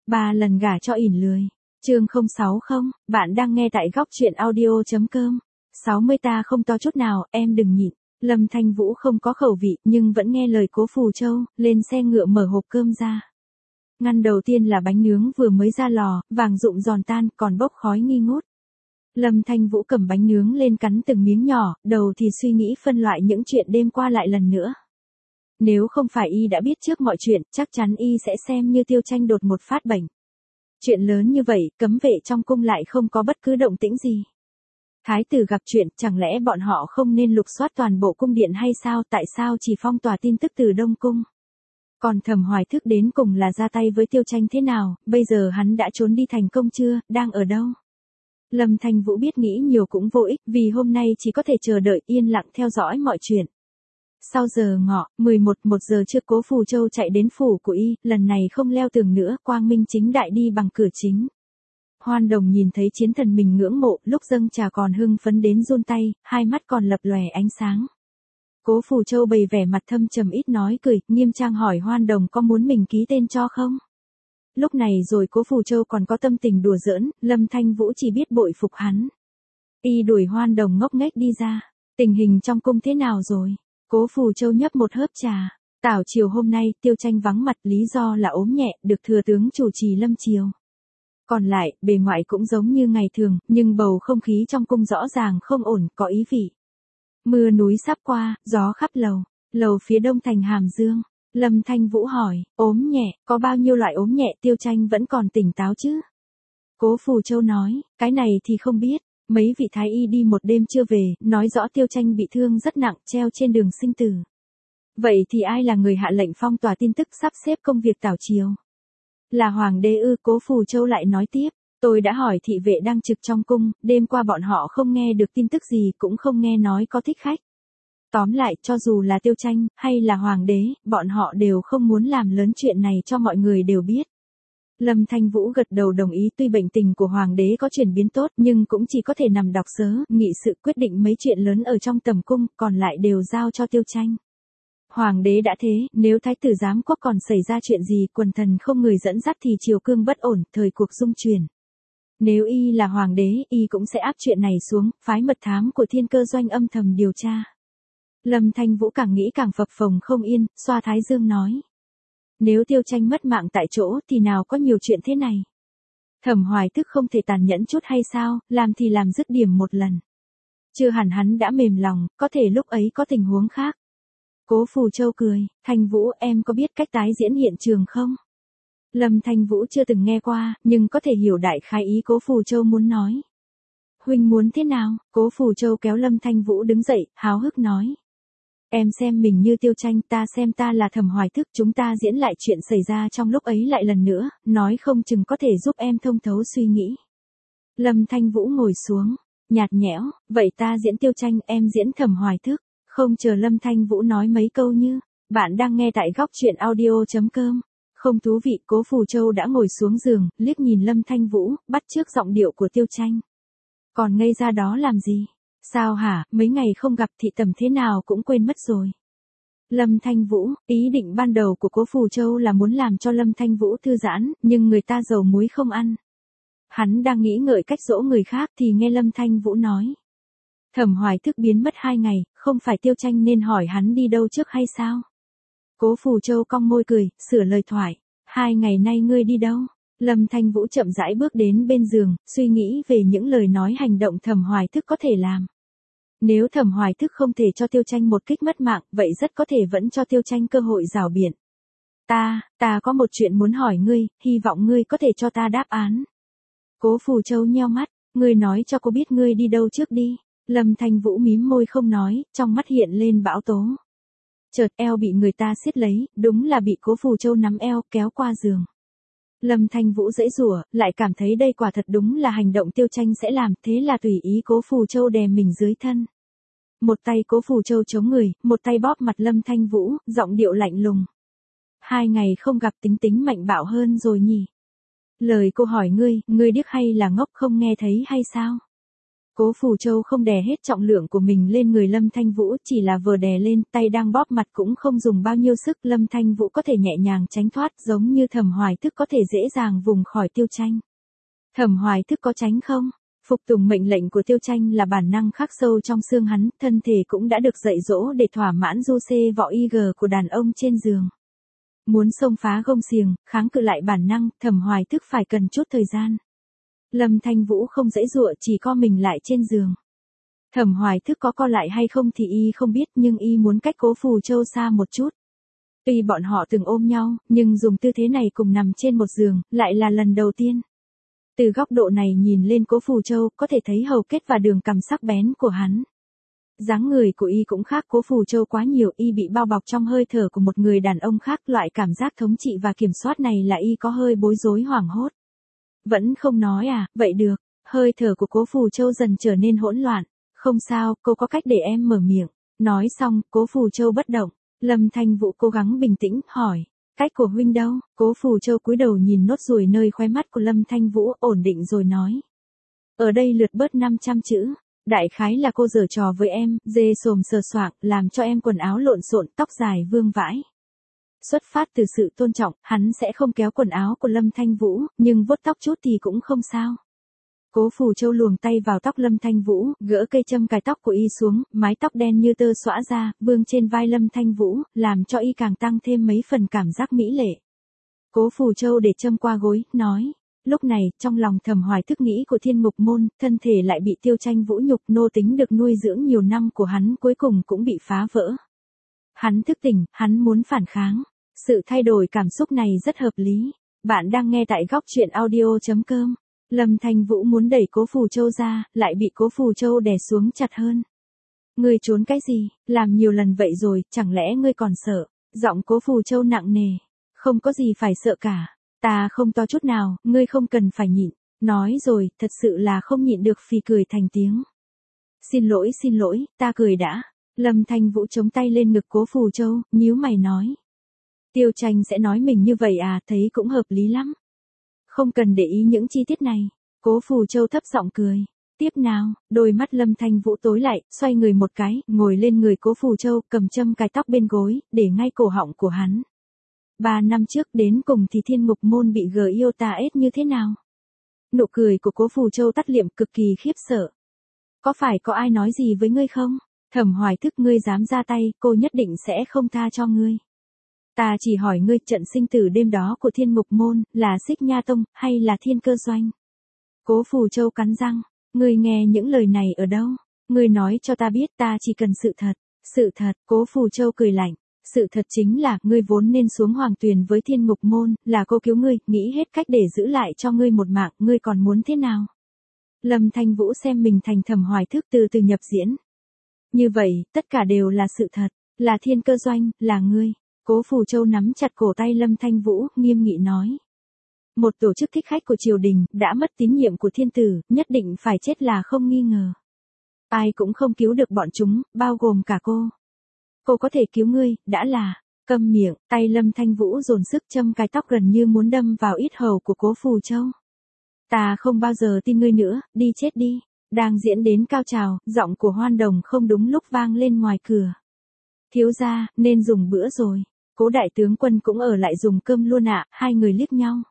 3 lần gả cho ỉn lười. Chương 060, bạn đang nghe tại góc truyện audio.com. 60 ta không to chút nào, em đừng nhịn. Lâm Thanh Vũ không có khẩu vị, nhưng vẫn nghe lời Cố Phù Châu, lên xe ngựa mở hộp cơm ra. Ngăn đầu tiên là bánh nướng vừa mới ra lò, vàng rụng giòn tan, còn bốc khói nghi ngút. Lâm Thanh Vũ cầm bánh nướng lên cắn từng miếng nhỏ, đầu thì suy nghĩ phân loại những chuyện đêm qua lại lần nữa. Nếu không phải y đã biết trước mọi chuyện, chắc chắn y sẽ xem như Tiêu Tranh đột một phát bệnh. Chuyện lớn như vậy, cấm vệ trong cung lại không có bất cứ động tĩnh gì. Thái tử gặp chuyện, chẳng lẽ bọn họ không nên lục soát toàn bộ cung điện hay sao? Tại sao chỉ phong tỏa tin tức từ Đông Cung? Còn Thẩm Hoài Thức đến cùng là ra tay với Tiêu Tranh thế nào? Bây giờ hắn đã trốn đi thành công chưa? Đang ở đâu? Lâm Thanh Vũ biết nghĩ nhiều cũng vô ích, vì hôm nay chỉ có thể chờ đợi yên lặng theo dõi mọi chuyện. Sau giờ ngọ, 1 giờ trước Cố Phù Châu chạy đến phủ của y, lần này không leo tường nữa, quang minh chính đại đi bằng cửa chính. Hoan Đồng nhìn thấy chiến thần mình ngưỡng mộ, lúc dâng trà còn hưng phấn đến run tay, hai mắt còn lập lòe ánh sáng. Cố Phù Châu bày vẻ mặt thâm trầm ít nói cười, nghiêm trang hỏi Hoan Đồng có muốn mình ký tên cho không? Lúc này rồi Cố Phù Châu còn có tâm tình đùa giỡn, Lâm Thanh Vũ chỉ biết bội phục hắn. Y đuổi Hoan Đồng ngốc nghếch đi ra. Tình hình trong cung thế nào rồi? Cố Phù Châu nhấp một hớp trà. Tảo triều hôm nay, Tiêu Tranh vắng mặt, lý do là ốm nhẹ, được thừa tướng chủ trì lâm triều. Còn lại, bề ngoài cũng giống như ngày thường, nhưng bầu không khí trong cung rõ ràng không ổn, có ý vị. Mưa núi sắp qua, gió khắp lầu. Lầu phía đông thành Hàm Dương. Lâm Thanh Vũ hỏi, ốm nhẹ, có bao nhiêu loại ốm nhẹ? Tiêu Tranh vẫn còn tỉnh táo chứ? Cố Phù Châu nói, cái này thì không biết. Mấy vị thái y đi một đêm chưa về, nói rõ Tiêu Tranh bị thương rất nặng, treo trên đường sinh tử. Vậy thì ai là người hạ lệnh phong tỏa tin tức sắp xếp công việc tảo triều? Là Hoàng đế ư? Cố Phù Châu lại nói tiếp, tôi đã hỏi thị vệ đang trực trong cung, đêm qua bọn họ không nghe được tin tức gì, cũng không nghe nói có thích khách. Tóm lại, cho dù là Tiêu Tranh, hay là Hoàng đế, bọn họ đều không muốn làm lớn chuyện này cho mọi người đều biết. Lâm Thanh Vũ gật đầu đồng ý, tuy bệnh tình của Hoàng đế có chuyển biến tốt, nhưng cũng chỉ có thể nằm đọc sớ, nghị sự quyết định mấy chuyện lớn ở trong tầm cung, còn lại đều giao cho Tiêu Tranh. Hoàng đế đã thế, nếu thái tử giám quốc còn xảy ra chuyện gì, quần thần không người dẫn dắt thì triều cương bất ổn, thời cuộc dung chuyển. Nếu y là Hoàng đế, y cũng sẽ áp chuyện này xuống, phái mật thám của Thiên Cơ Doanh âm thầm điều tra. Lâm Thanh Vũ càng nghĩ càng phập phồng không yên, xoa thái dương nói. Nếu Tiêu Tranh mất mạng tại chỗ thì nào có nhiều chuyện thế này. Thẩm Hoài Thức không thể tàn nhẫn chút hay sao, làm thì làm dứt điểm một lần. Chưa hẳn hắn đã mềm lòng, có thể lúc ấy có tình huống khác. Cố Phù Châu cười, Thanh Vũ em có biết cách tái diễn hiện trường không? Lâm Thanh Vũ chưa từng nghe qua, nhưng có thể hiểu đại khái ý Cố Phù Châu muốn nói. Huynh muốn thế nào? Cố Phù Châu kéo Lâm Thanh Vũ đứng dậy, háo hức nói. Em xem mình như Tiêu Tranh, ta xem ta là Thẩm Hoài Thức, chúng ta diễn lại chuyện xảy ra trong lúc ấy lại lần nữa, nói không chừng có thể giúp em thông thấu suy nghĩ. Lâm Thanh Vũ ngồi xuống, nhạt nhẽo, vậy ta diễn Tiêu Tranh, em diễn Thẩm Hoài Thức. Không chờ Lâm Thanh Vũ nói mấy câu như, bạn đang nghe tại góc truyện audio.com. Không thú vị, Cố Phù Châu đã ngồi xuống giường, liếc nhìn Lâm Thanh Vũ, bắt chước giọng điệu của Tiêu Tranh. Còn ngây ra đó làm gì? Sao hả, mấy ngày không gặp thị tầm thế nào cũng quên mất rồi. Lâm Thanh Vũ, ý định ban đầu của Cố Phù Châu là muốn làm cho Lâm Thanh Vũ thư giãn, nhưng người ta dầu muối không ăn. Hắn đang nghĩ ngợi cách dỗ người khác thì nghe Lâm Thanh Vũ nói. Thẩm Hoài Thức biến mất 2 ngày, không phải Tiêu Tranh nên hỏi hắn đi đâu trước hay sao? Cố Phù Châu cong môi cười, sửa lời thoại. 2 ngày nay ngươi đi đâu? Lâm Thanh Vũ chậm rãi bước đến bên giường, suy nghĩ về những lời nói hành động Thẩm Hoài Thức có thể làm. Nếu Thẩm Hoài Thức không thể cho Tiêu Tranh một kích mất mạng, vậy rất có thể vẫn cho Tiêu Tranh cơ hội rảo biện. Ta có một chuyện muốn hỏi ngươi, hy vọng ngươi có thể cho ta đáp án. Cố Phù Châu nheo mắt, ngươi nói cho cô biết ngươi đi đâu trước đi. Lâm Thanh Vũ mím môi không nói, trong mắt hiện lên bão tố. Chợt eo bị người ta siết lấy, đúng là bị Cố Phù Châu nắm eo kéo qua giường. Lâm Thanh Vũ giãy giụa, lại cảm thấy đây quả thật đúng là hành động Tiêu Tranh sẽ làm, thế là tùy ý Cố Phù Châu đè mình dưới thân. Một tay Cố Phù Châu chống người, một tay bóp mặt Lâm Thanh Vũ, giọng điệu lạnh lùng. 2 ngày không gặp tính tính mạnh bạo hơn rồi nhỉ? Lời cô hỏi ngươi điếc hay là ngốc không nghe thấy hay sao? Cố Phù Châu không đè hết trọng lượng của mình lên người Lâm Thanh Vũ, chỉ là vừa đè lên, tay đang bóp mặt cũng không dùng bao nhiêu sức, Lâm Thanh Vũ có thể nhẹ nhàng tránh thoát, giống như Thẩm Hoài Thức có thể dễ dàng vùng khỏi Tiêu Tranh. Thẩm Hoài Thức có tránh không? Phục tùng mệnh lệnh của Tiêu Tranh là bản năng khắc sâu trong xương hắn, thân thể cũng đã được dạy dỗ để thỏa mãn du xê võ IG của đàn ông trên giường. Muốn xông phá gông xiềng, kháng cự lại bản năng, Thẩm Hoài Thức phải cần chút thời gian. Lâm Thanh Vũ không giãy giụa, chỉ co mình lại trên giường. Thẩm Hoài Thức có co lại hay không thì y không biết, nhưng y muốn cách Cố Phù Châu xa một chút. Tuy bọn họ từng ôm nhau, nhưng dùng tư thế này cùng nằm trên một giường, lại là lần đầu tiên. Từ góc độ này nhìn lên Cố Phù Châu, có thể thấy hầu kết và đường cằm sắc bén của hắn. Dáng người của y cũng khác Cố Phù Châu quá nhiều, y bị bao bọc trong hơi thở của một người đàn ông khác, loại cảm giác thống trị và kiểm soát này là y có hơi bối rối hoảng hốt. Vẫn không nói à, vậy được, hơi thở của Cố Phù Châu dần trở nên hỗn loạn, không sao, cô có cách để em mở miệng. Nói xong, Cố Phù Châu bất động, Lâm Thanh Vũ cố gắng bình tĩnh, hỏi, cách của huynh đâu? Cố Phù Châu cúi đầu nhìn nốt ruồi nơi khóe mắt của Lâm Thanh Vũ, ổn định rồi nói. Ở đây lượt bớt 500 chữ. Đại khái là cô giở trò với em, dê xồm sờ soạng, làm cho em quần áo lộn xộn, tóc dài vương vãi. Xuất phát từ sự tôn trọng, hắn sẽ không kéo quần áo của Lâm Thanh Vũ, nhưng vuốt tóc chút thì cũng không sao. Cố Phù Châu luồng tay vào tóc Lâm Thanh Vũ, gỡ cây châm cài tóc của y xuống, mái tóc đen như tơ xõa ra, vương trên vai Lâm Thanh Vũ, làm cho y càng tăng thêm mấy phần cảm giác mỹ lệ. Cố Phù Châu để châm qua gối, nói. Lúc này, trong lòng Thẩm Hoài Thức nghĩ của Thiên Ngục Môn, thân thể lại bị Tiêu Tranh vũ nhục, nô tính được nuôi dưỡng nhiều năm của hắn cuối cùng cũng bị phá vỡ. Hắn thức tỉnh, hắn muốn phản kháng. Sự thay đổi cảm xúc này rất hợp lý. Bạn đang nghe tại góc truyện audio.com. Lâm Thanh Vũ muốn đẩy Cố Phù Châu ra, lại bị Cố Phù Châu đè xuống chặt hơn. Ngươi trốn cái gì, làm nhiều lần vậy rồi, chẳng lẽ ngươi còn sợ? Giọng Cố Phù Châu nặng nề. Không có gì phải sợ cả. Ta không to chút nào, ngươi không cần phải nhịn. Nói rồi, thật sự là không nhịn được phì cười thành tiếng. Xin lỗi, ta cười đã. Lâm Thanh Vũ chống tay lên ngực Cố Phù Châu, nhíu mày nói. Tiêu Tranh sẽ nói mình như vậy à, thấy cũng hợp lý lắm. Không cần để ý những chi tiết này. Cố Phù Châu thấp giọng cười. Tiếp nào, đôi mắt Lâm Thanh Vũ tối lại, xoay người một cái, ngồi lên người Cố Phù Châu, cầm châm cài tóc bên gối, để ngay cổ họng của hắn. 3 năm trước đến cùng thì Thiên Ngục Môn bị yêu ta ết như thế nào? Nụ cười của Cố Phù Châu tắt liệm, cực kỳ khiếp sợ. Có phải có ai nói gì với ngươi không? Thẩm Hoài Thức, ngươi dám ra tay, cô nhất định sẽ không tha cho ngươi. Ta chỉ hỏi ngươi, trận sinh tử đêm đó của Thiên Ngục Môn, là Xích Nha Tông, hay là Thiên Cơ Doanh? Cố Phù Châu cắn răng, ngươi nghe những lời này ở đâu? Ngươi nói cho ta biết, ta chỉ cần sự thật. Sự thật, Cố Phù Châu cười lạnh. Sự thật chính là, ngươi vốn nên xuống Hoàng Tuyền với Thiên Ngục Môn, là cô cứu ngươi, nghĩ hết cách để giữ lại cho ngươi một mạng, ngươi còn muốn thế nào? Lâm Thanh Vũ xem mình thành Thẩm Hoài Thức từ từ nhập diễn. Như vậy, tất cả đều là sự thật, là Thiên Cơ Doanh, là ngươi. Cố Phù Châu nắm chặt cổ tay Lâm Thanh Vũ, nghiêm nghị nói. Một tổ chức thích khách của triều đình, đã mất tín nhiệm của thiên tử, nhất định phải chết là không nghi ngờ. Ai cũng không cứu được bọn chúng, bao gồm cả cô. Cô có thể cứu ngươi, đã là. Câm miệng, tay Lâm Thanh Vũ dồn sức châm cài tóc gần như muốn đâm vào yết hầu của Cố Phù Châu. Ta không bao giờ tin ngươi nữa, đi chết đi. Đang diễn đến cao trào, giọng của Hoan Đồng không đúng lúc vang lên ngoài cửa. Thiếu gia, nên dùng bữa rồi. Cố đại tướng quân cũng ở lại dùng cơm luôn ạ, hai người liếc nhau.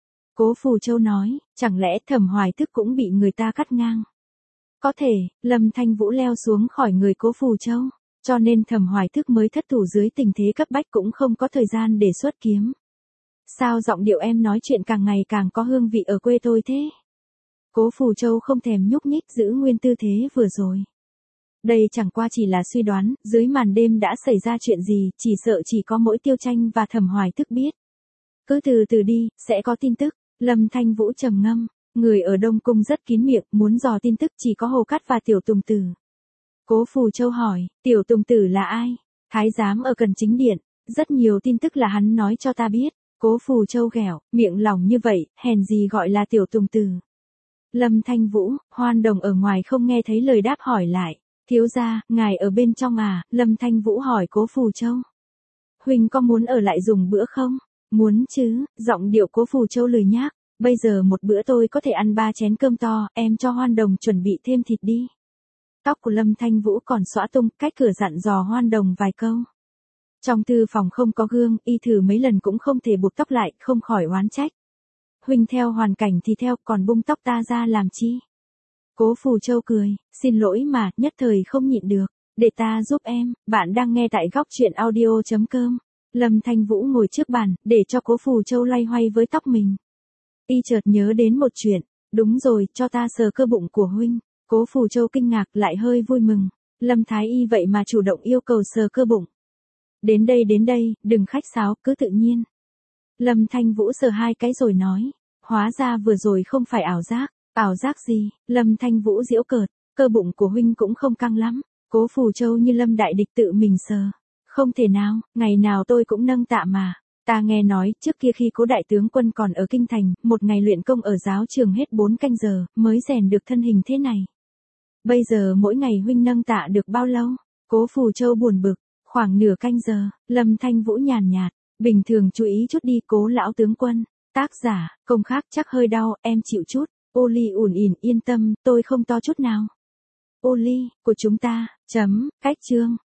Cố Phù Châu nói, chẳng lẽ Thẩm Hoài Thức cũng bị người ta cắt ngang? Có thể, Lâm Thanh Vũ leo xuống khỏi người Cố Phù Châu, cho nên Thẩm Hoài Thức mới thất thủ dưới tình thế cấp bách cũng không có thời gian để xuất kiếm. Sao giọng điệu em nói chuyện càng ngày càng có hương vị ở quê tôi thế? Cố Phù Châu không thèm nhúc nhích, giữ nguyên tư thế vừa rồi. Đây chẳng qua chỉ là suy đoán, dưới màn đêm đã xảy ra chuyện gì, chỉ sợ chỉ có mỗi Tiêu Tranh và Thẩm Hoài Thức biết. Cứ từ từ đi, sẽ có tin tức. Lâm Thanh Vũ trầm ngâm, người ở Đông Cung rất kín miệng, muốn dò tin tức chỉ có Hồ Cát và Tiểu Tùng Tử. Cố Phù Châu hỏi, Tiểu Tùng Tử là ai? Thái giám ở Cần Chính Điện, rất nhiều tin tức là hắn nói cho ta biết. Cố Phù Châu ghẹo, miệng lỏng như vậy, hèn gì gọi là Tiểu Tùng Tử. Lâm Thanh Vũ, Hoan Đồng ở ngoài không nghe thấy lời đáp hỏi lại. Thiếu gia, ngài ở bên trong à? Lâm Thanh Vũ hỏi Cố Phù Châu. Huynh có muốn ở lại dùng bữa không? Muốn chứ, giọng điệu Cố Phù Châu lười nhác. Bây giờ một bữa tôi có thể ăn 3 chén cơm to, em cho Hoan Đồng chuẩn bị thêm thịt đi. Tóc của Lâm Thanh Vũ còn xõa tung, cách cửa dặn dò Hoan Đồng vài câu. Trong thư phòng không có gương, y thử mấy lần cũng không thể buộc tóc lại, không khỏi oán trách. Huynh theo hoàn cảnh thì theo, còn bung tóc ta ra làm chi? Cố Phù Châu cười, xin lỗi mà, nhất thời không nhịn được, để ta giúp em. Bạn đang nghe tại góc truyện audio.com. Lâm Thanh Vũ ngồi trước bàn, để cho Cố Phù Châu loay hoay với tóc mình. Y chợt nhớ đến một chuyện, đúng rồi, cho ta sờ cơ bụng của huynh. Cố Phù Châu kinh ngạc lại hơi vui mừng, Lâm Thái Y vậy mà chủ động yêu cầu sờ cơ bụng. Đến đây, đừng khách sáo, cứ tự nhiên. Lâm Thanh Vũ sờ 2 cái rồi nói, hóa ra vừa rồi không phải ảo giác gì? Lâm Thanh Vũ giễu cợt, cơ bụng của huynh cũng không căng lắm. Cố Phù Châu như Lâm đại địch tự mình sờ. Không thể nào, ngày nào tôi cũng nâng tạ mà. Ta nghe nói, trước kia khi Cố đại tướng quân còn ở kinh thành, một ngày luyện công ở giáo trường hết 4 canh giờ, mới rèn được thân hình thế này. Bây giờ mỗi ngày huynh nâng tạ được bao lâu? Cố Phù Châu buồn bực, khoảng nửa canh giờ. Lâm Thanh Vũ nhàn nhạt, bình thường chú ý chút đi Cố lão tướng quân. Tác giả, công khác chắc hơi đau, em chịu chút. Ô ly ủn ỉn, yên tâm, tôi không to chút nào. Ô ly, của chúng ta, cách chương.